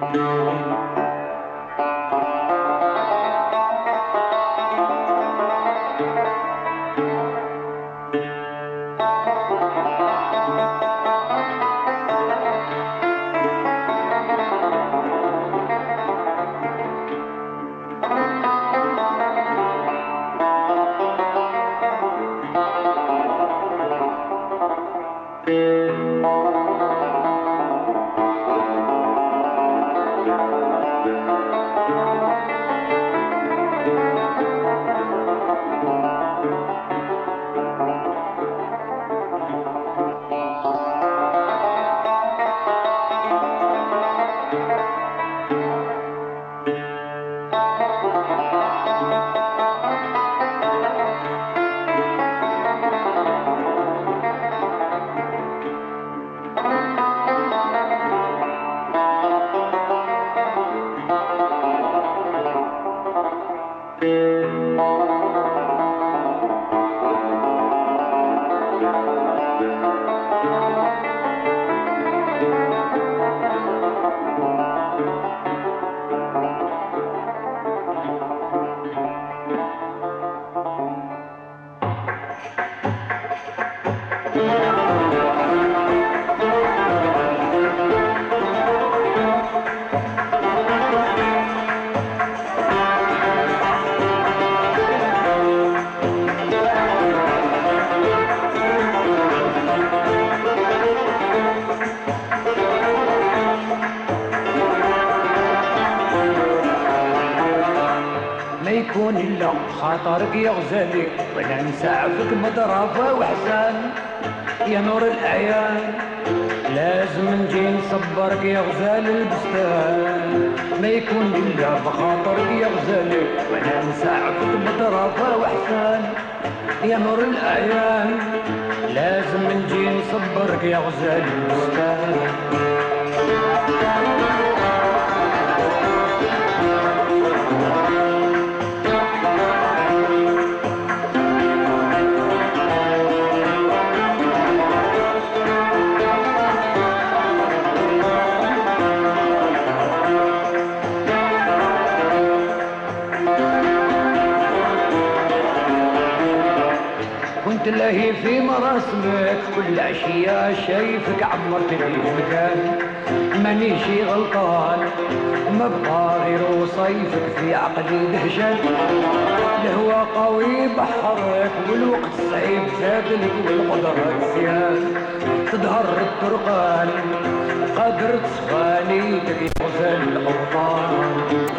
يكون إلا خاطرك يا غزالي وانا نسعفك مضرافة وحسان يا نور الأعيان لازم نجي نصبرك يا غزال البستان ما يكون إلا بخاطرك يا غزالي وانا نسعفك مضرافة وحسان يا نور الأعيان لازم نجي نصبرك يا غزال البستان تلاهي في مراسمك كل عشية شايفك عمرت لي المكان مانيشي غلطان ما بقى غير وصيفك في عقلي دهشان الهوى قوي بحرك والوقت صعيب زادلك والقدرة زيان تظهر الطرقان قادر تصفاني تبي غزال الأوطان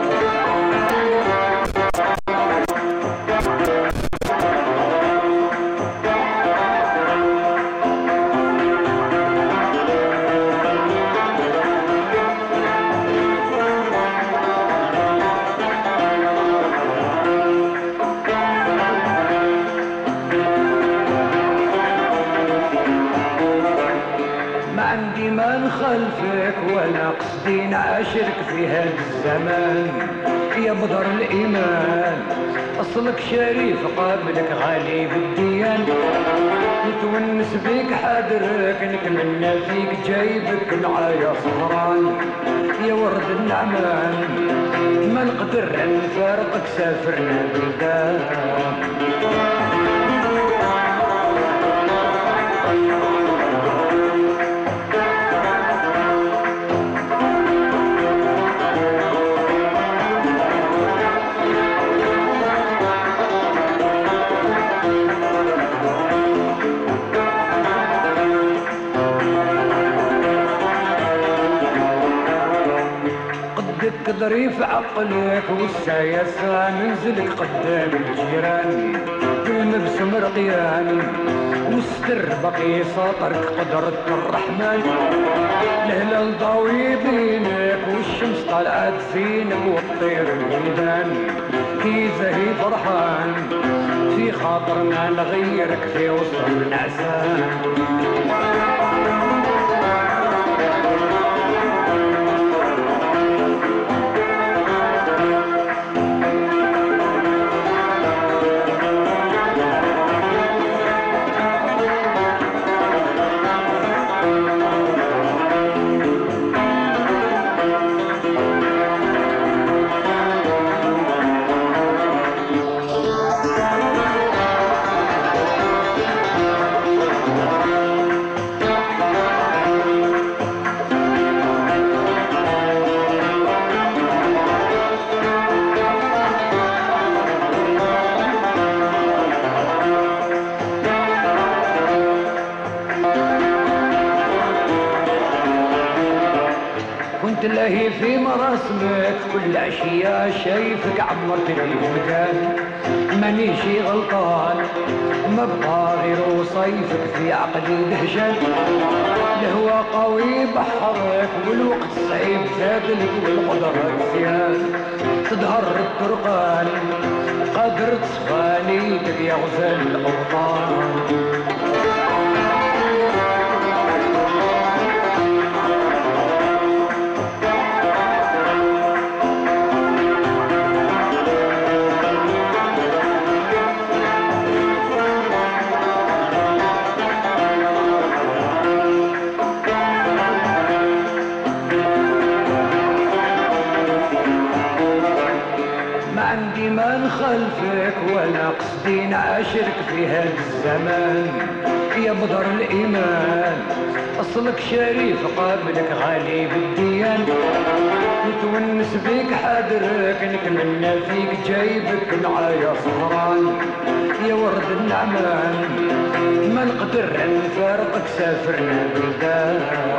خلفك ولا قصدي نعاشرك في هذا الزمان يا بدر الإيمان أصلك شريف قابلك غالي بالديان نتونس بيك حاضرك نتمنى فيك جايبك معايا سهران يا ورد النعمان ما نقدر نفارقك سافرنا بلدان ظريف عقلك والسياسة ننزلك قدام الجيران المبسم رقيان والستر بقي ساطرك قدرة الرحمن الهلال ضاوي بينك والشمس طلعت زينك والطير الميدان كي زهي فرحان في خاطرنا نغيرك في وسط النعسان كنت لاهي في مراسمك كل عشية شايفك عمرت لي المكان مانيشي غلطان ما بقى غير وصيفك في عقلي دهشان الهوى قوي بحرك والوقت صعيب زادلك والقدرة نسيان تظهر الطرقان قادر تصفانيتك يا غزال الأوطان ما نخلفك ولا قصدي نعاشرك في هذا الزمان يا بدر الإيمان أصلك شريف قابلك غالي بالديان نتونس بيك حاضرك نتمنى فيك جايبك معايا سهران يا ورد النعمان ما نقدر نفارقك سافرنا بلدان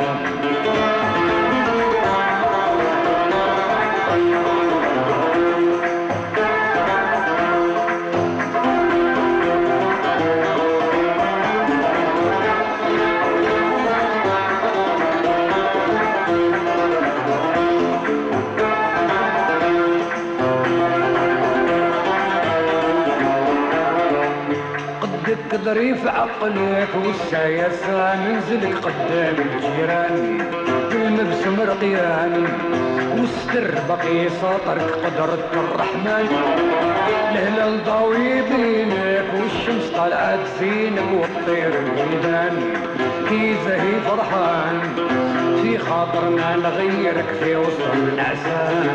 ظريف عقلك والسياسة ننزلك قدام الجيران المبسم رقيان والستر بقي ساطرك قدرة الرحمن الهلال ضاوي بينك والشمس طلعت زينك والطير الميدان كي زهي فرحان في خاطرنا نغيرك في وسط النعسان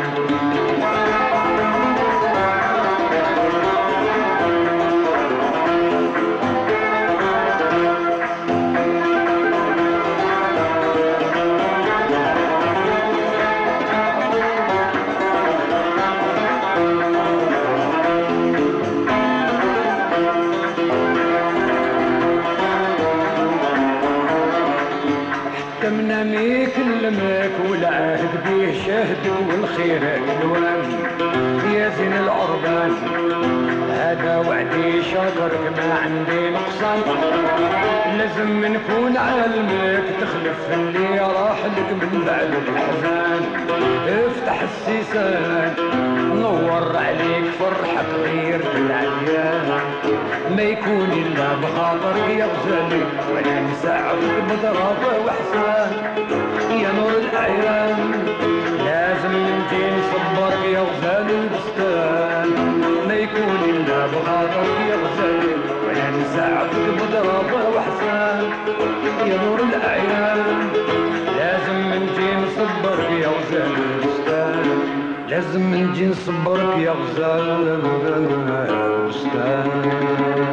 منامي كلمك والعهد بيه شهدك والخير الوان يا زين العربان هذا وعدي شاكرك ما عندي نقصان لازم نكون علمك تخلف اللي راح لك من بعد الحزان افتح السيسان نور عليك فرحة غير العيان ما يكون إلا بخاطرك يا غزالي ولا نساعدك بضربة وحسان يا نور الأعيان لازم نجي نصبرك يا غزالي البستان ما يكون إلا بخاطرك يا غزالي ولا نساعدك بضربة وحسان يا نور الأعيان لازم نجي نصبرك يا غزالي البستان لازم نجي نصبرك يا غزال البستان